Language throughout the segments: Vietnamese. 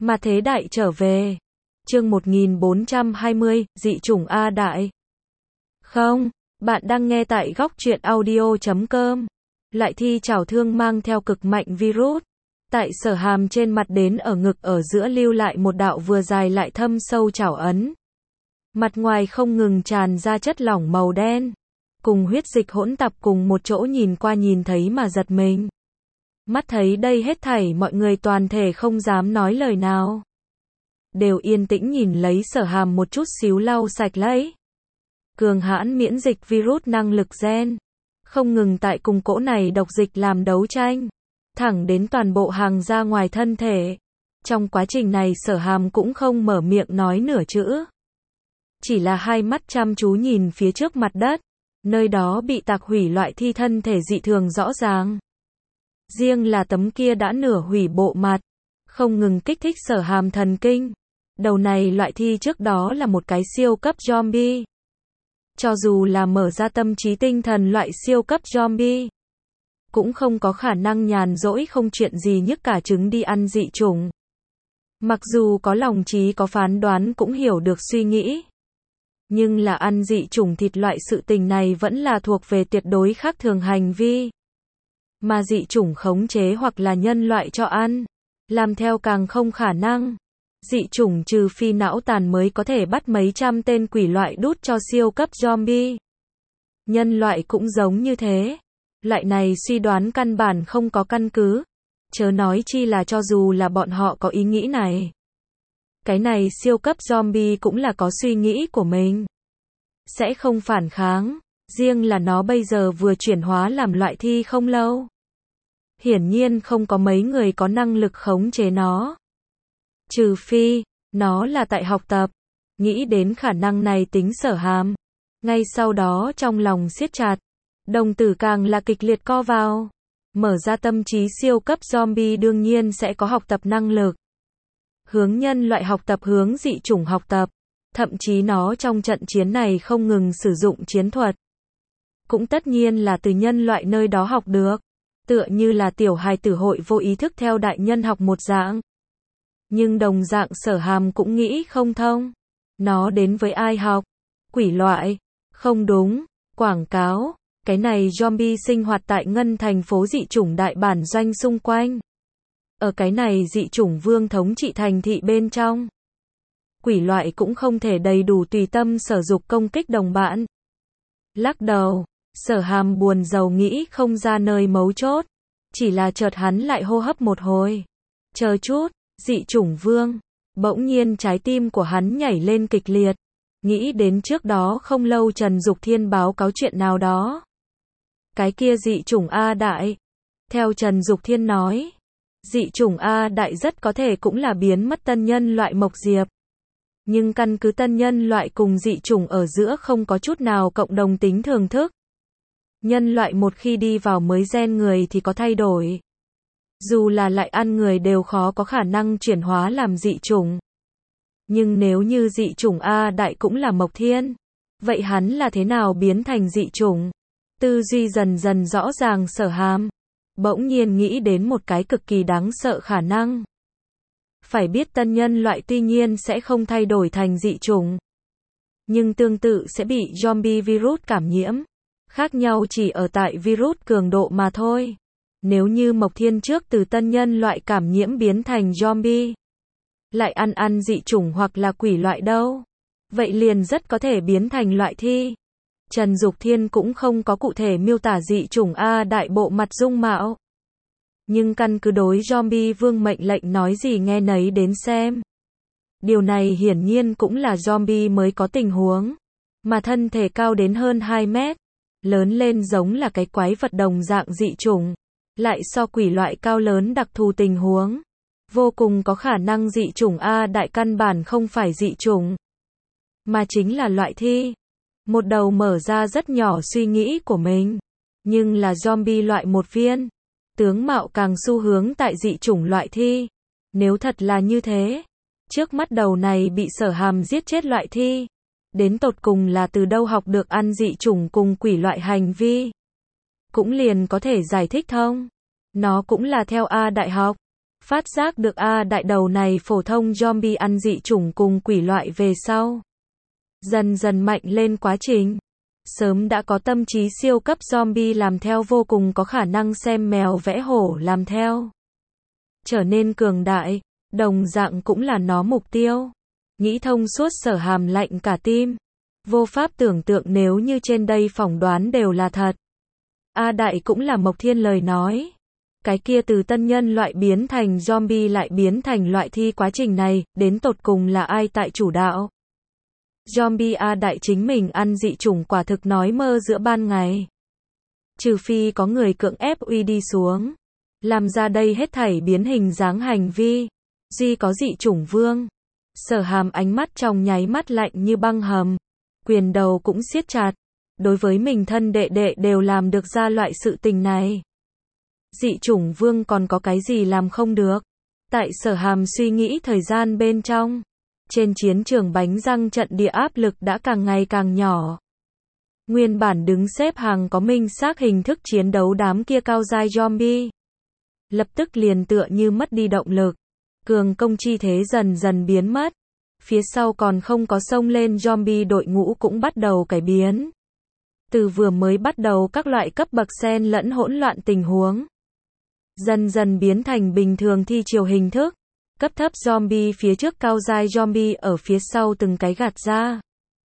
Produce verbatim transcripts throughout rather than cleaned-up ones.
Mà thế đại trở về. Chương một nghìn bốn trăm hai mươi, dị chủng A đại. Không, bạn đang nghe tại góc truyện audio chấm com. Loại thi trảo thương mang theo cực mạnh virus. Tại sở hàm trên mặt đến ở ngực ở giữa lưu lại một đạo vừa dài lại thâm sâu trảo ấn. Mặt ngoài không ngừng tràn ra chất lỏng màu đen. Cùng huyết dịch hỗn tạp cùng một chỗ, nhìn qua nhìn thấy mà giật mình. Mắt thấy đây hết thảy, mọi người toàn thể không dám nói lời nào. Đều yên tĩnh nhìn lấy sở hàm một chút xíu lau sạch lấy. Cường hãn miễn dịch virus năng lực gen. Không ngừng tại cùng cỗ này độc dịch làm đấu tranh. Thẳng đến toàn bộ hàng ra ngoài thân thể. Trong quá trình này sở hàm cũng không mở miệng nói nửa chữ. Chỉ là hai mắt chăm chú nhìn phía trước mặt đất. Nơi đó bị tạc hủy loại thi thân thể dị thường rõ ràng. Riêng là tấm kia đã nửa hủy bộ mặt. Không ngừng kích thích sở hàm thần kinh. Đầu này loại thi trước đó là một cái siêu cấp zombie. Cho dù là mở ra tâm trí tinh thần loại siêu cấp zombie, cũng không có khả năng nhàn rỗi không chuyện gì nhức cả trứng đi ăn dị chủng. Mặc dù có lòng trí có phán đoán cũng hiểu được suy nghĩ. Nhưng là ăn dị chủng thịt loại sự tình này vẫn là thuộc về tuyệt đối khác thường hành vi. Mà dị chủng khống chế hoặc là nhân loại cho ăn, làm theo càng không khả năng. Dị chủng trừ phi não tàn mới có thể bắt mấy trăm tên quỷ loại đút cho siêu cấp zombie. Nhân loại cũng giống như thế. Loại này suy đoán căn bản không có căn cứ. Chớ nói chi là cho dù là bọn họ có ý nghĩ này. Cái này siêu cấp zombie cũng là có suy nghĩ của mình. Sẽ không phản kháng. Riêng là nó bây giờ vừa chuyển hóa làm loại thi không lâu. Hiển nhiên không có mấy người có năng lực khống chế nó. Trừ phi, nó là tại học tập. Nghĩ đến khả năng này tính sở hàm. Ngay sau đó trong lòng siết chặt. Đồng tử càng là kịch liệt co vào. Mở ra tâm trí siêu cấp zombie đương nhiên sẽ có học tập năng lực. Hướng nhân loại học tập, hướng dị chủng học tập. Thậm chí nó trong trận chiến này không ngừng sử dụng chiến thuật. Cũng tất nhiên là từ nhân loại nơi đó học được. Tựa như là tiểu hài tử hội vô ý thức theo đại nhân học một dạng. Nhưng đồng dạng sở hàm cũng nghĩ không thông. Nó đến với ai học? Quỷ loại? Không đúng. Quảng cáo. Cái này zombie sinh hoạt tại ngân thành phố dị chủng đại bản doanh xung quanh. Ở cái này dị chủng vương thống trị thành thị bên trong. Quỷ loại cũng không thể đầy đủ tùy tâm sở dục công kích đồng bạn. Lắc đầu. Sở hàm buồn rầu nghĩ không ra nơi mấu chốt. Chỉ là chợt hắn lại hô hấp một hồi. Chờ chút. Dị chủng vương. Bỗng nhiên trái tim của hắn nhảy lên kịch liệt. Nghĩ đến trước đó không lâu Trần Dục Thiên báo cáo chuyện nào đó. Cái kia dị chủng A đại. Theo Trần Dục Thiên nói. Dị chủng A đại rất có thể cũng là biến mất tân nhân loại Mộc Diệp. Nhưng căn cứ tân nhân loại cùng dị chủng ở giữa không có chút nào cộng đồng tính thường thức. Nhân loại một khi đi vào mới gen người thì có thay đổi. Dù là lại ăn người đều khó có khả năng chuyển hóa làm dị chủng. Nhưng nếu như dị chủng A đại cũng là Mộc Thiên, vậy hắn là thế nào biến thành dị chủng? Tư duy dần dần rõ ràng sở hàm. Bỗng nhiên nghĩ đến một cái cực kỳ đáng sợ khả năng. Phải biết tân nhân loại tuy nhiên sẽ không thay đổi thành dị chủng. Nhưng tương tự sẽ bị zombie virus cảm nhiễm. Khác nhau chỉ ở tại virus cường độ mà thôi. Nếu như Mộc Thiên trước từ tân nhân loại cảm nhiễm biến thành zombie, lại ăn ăn dị chủng hoặc là quỷ loại đâu, vậy liền rất có thể biến thành loại thi. Trần Dục Thiên cũng không có cụ thể miêu tả dị chủng A đại bộ mặt dung mạo. Nhưng căn cứ đối zombie vương mệnh lệnh nói gì nghe nấy đến xem. Điều này hiển nhiên cũng là zombie mới có tình huống. Mà thân thể cao đến hơn hai mét. Lớn lên giống là cái quái vật đồng dạng dị chủng. Lại so quỷ loại cao lớn đặc thù tình huống. Vô cùng có khả năng dị chủng A đại căn bản không phải dị chủng. Mà chính là loại thi. Một đầu mở ra rất nhỏ suy nghĩ của mình. Nhưng là zombie loại một viên. Tướng mạo càng xu hướng tại dị chủng loại thi. Nếu thật là như thế. Trước mắt đầu này bị sở hàm giết chết loại thi. Đến tột cùng là từ đâu học được ăn dị chủng cùng quỷ loại hành vi. Cũng liền có thể giải thích thông. Nó cũng là theo A đại học. Phát giác được A Đại đầu này phổ thông zombie ăn dị chủng cùng quỷ loại về sau. Dần dần mạnh lên quá trình. Sớm đã có tâm trí siêu cấp zombie làm theo vô cùng có khả năng xem mèo vẽ hổ làm theo. Trở nên cường đại, đồng dạng cũng là nó mục tiêu. Nghĩ thông suốt Sở Hàm lạnh cả tim. Vô pháp tưởng tượng nếu như trên đây phỏng đoán đều là thật. A Đại cũng là Mộc Thiên lời nói. Cái kia từ tân nhân loại biến thành zombie lại biến thành loại thi quá trình này, đến tột cùng là ai tại chủ đạo? Zombie A Đại chính mình ăn dị chủng quả thực nói mơ giữa ban ngày. Trừ phi có người cưỡng ép uy đi xuống. Làm ra đây hết thảy biến hình dáng hành vi. Duy có dị chủng vương. Sở Hàm ánh mắt trong nháy mắt lạnh như băng hầm. Quyền đầu cũng siết chặt. Đối với mình thân đệ đệ đều làm được ra loại sự tình này. Dị chủng vương còn có cái gì làm không được? Tại Sở Hàm suy nghĩ thời gian bên trong. Trên chiến trường bánh răng trận địa áp lực đã càng ngày càng nhỏ. Nguyên bản đứng xếp hàng có minh xác hình thức chiến đấu đám kia cao giai zombie. Lập tức liền tựa như mất đi động lực. Cường công chi thế dần dần biến mất. Phía sau còn không có xông lên zombie đội ngũ cũng bắt đầu cải biến. Từ vừa mới bắt đầu các loại cấp bậc xen lẫn hỗn loạn tình huống. Dần dần biến thành bình thường thi chiều hình thức. Cấp thấp zombie phía trước cao giai zombie ở phía sau từng cái gạt ra.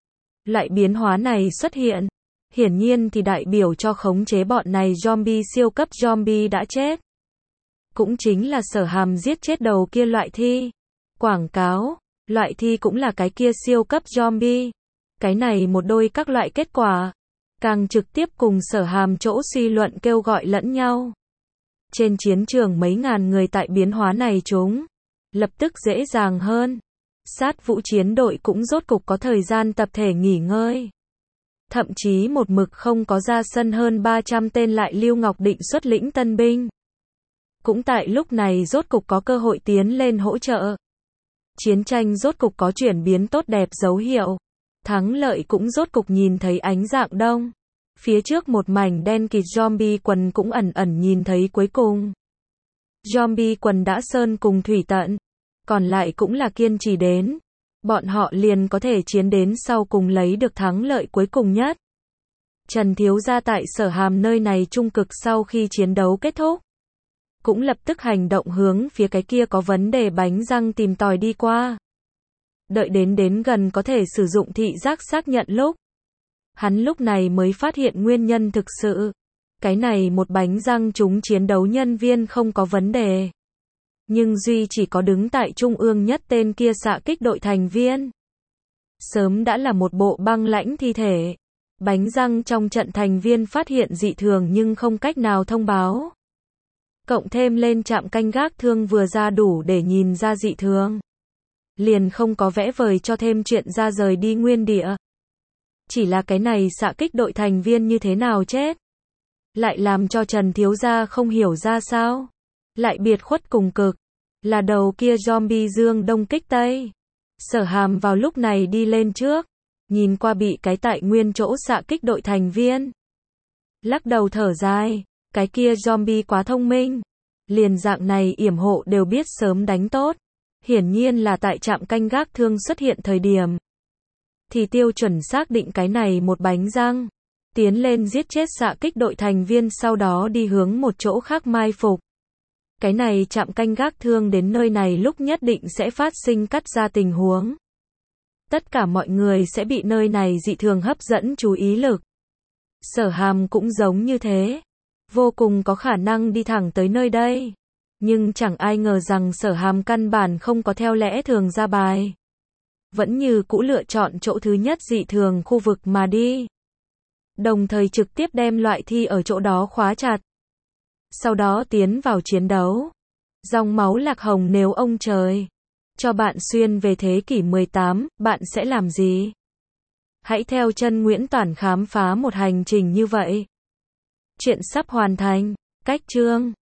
Loại biến hóa này xuất hiện. Hiển nhiên thì đại biểu cho khống chế bọn này zombie siêu cấp zombie đã chết. Cũng chính là Sở Hàm giết chết đầu kia loại thi. Quảng cáo, loại thi cũng là cái kia siêu cấp zombie. Cái này một đôi các loại kết quả. Càng trực tiếp cùng Sở Hàm chỗ suy luận kêu gọi lẫn nhau. Trên chiến trường mấy ngàn người tại biến hóa này chúng. Lập tức dễ dàng hơn. Sát vũ chiến đội cũng rốt cục có thời gian tập thể nghỉ ngơi. Thậm chí một mực không có ra sân hơn ba trăm tên lại Lưu Ngọc Định xuất lĩnh tân binh. Cũng tại lúc này rốt cục có cơ hội tiến lên hỗ trợ. Chiến tranh rốt cục có chuyển biến tốt đẹp dấu hiệu. Thắng lợi cũng rốt cục nhìn thấy ánh dạng đông. Phía trước một mảnh đen kịt zombie quần cũng ẩn ẩn nhìn thấy cuối cùng. Zombie quần đã sơn cùng thủy tận. Còn lại cũng là kiên trì đến. Bọn họ liền có thể chiến đến sau cùng lấy được thắng lợi cuối cùng nhất. Trần thiếu gia tại Sở Hàm nơi này trung cực sau khi chiến đấu kết thúc. Cũng lập tức hành động hướng phía cái kia có vấn đề bánh răng tìm tòi đi qua. Đợi đến đến gần có thể sử dụng thị giác xác nhận lúc. Hắn lúc này mới phát hiện nguyên nhân thực sự. Cái này một bánh răng chúng chiến đấu nhân viên không có vấn đề. Nhưng duy chỉ có đứng tại trung ương nhất tên kia xạ kích đội thành viên. Sớm đã là một bộ băng lãnh thi thể. Bánh răng trong trận thành viên phát hiện dị thường nhưng không cách nào thông báo. Cộng thêm lên trạm canh gác thương vừa ra đủ để nhìn ra dị thường. Liền không có vẽ vời cho thêm chuyện ra rời đi nguyên địa. Chỉ là cái này xạ kích đội thành viên như thế nào chết. Lại làm cho Trần thiếu gia không hiểu ra sao. Lại biệt khuất cùng cực. Là đầu kia zombie dương đông kích tây. Sở Hàm vào lúc này đi lên trước. Nhìn qua bị cái tại nguyên chỗ xạ kích đội thành viên. Lắc đầu thở dài. Cái kia zombie quá thông minh. Liền dạng này yểm hộ đều biết sớm đánh tốt. Hiển nhiên là tại trạm canh gác thương xuất hiện thời điểm. Thì tiêu chuẩn xác định cái này một bánh răng. Tiến lên giết chết xạ kích đội thành viên sau đó đi hướng một chỗ khác mai phục. Cái này trạm canh gác thương đến nơi này lúc nhất định sẽ phát sinh cắt ra tình huống. Tất cả mọi người sẽ bị nơi này dị thường hấp dẫn chú ý lực. Sở Hàm cũng giống như thế. Vô cùng có khả năng đi thẳng tới nơi đây. Nhưng chẳng ai ngờ rằng Sở Hàm căn bản không có theo lẽ thường ra bài. Vẫn như cũ lựa chọn chỗ thứ nhất dị thường khu vực mà đi. Đồng thời trực tiếp đem loại thi ở chỗ đó khóa chặt. Sau đó tiến vào chiến đấu. Dòng máu lạc hồng nếu ông trời cho bạn xuyên về thế kỷ mười tám, bạn sẽ làm gì? Hãy theo chân Nguyễn Toản khám phá một hành trình như vậy. Chuyện sắp hoàn thành. Cách chương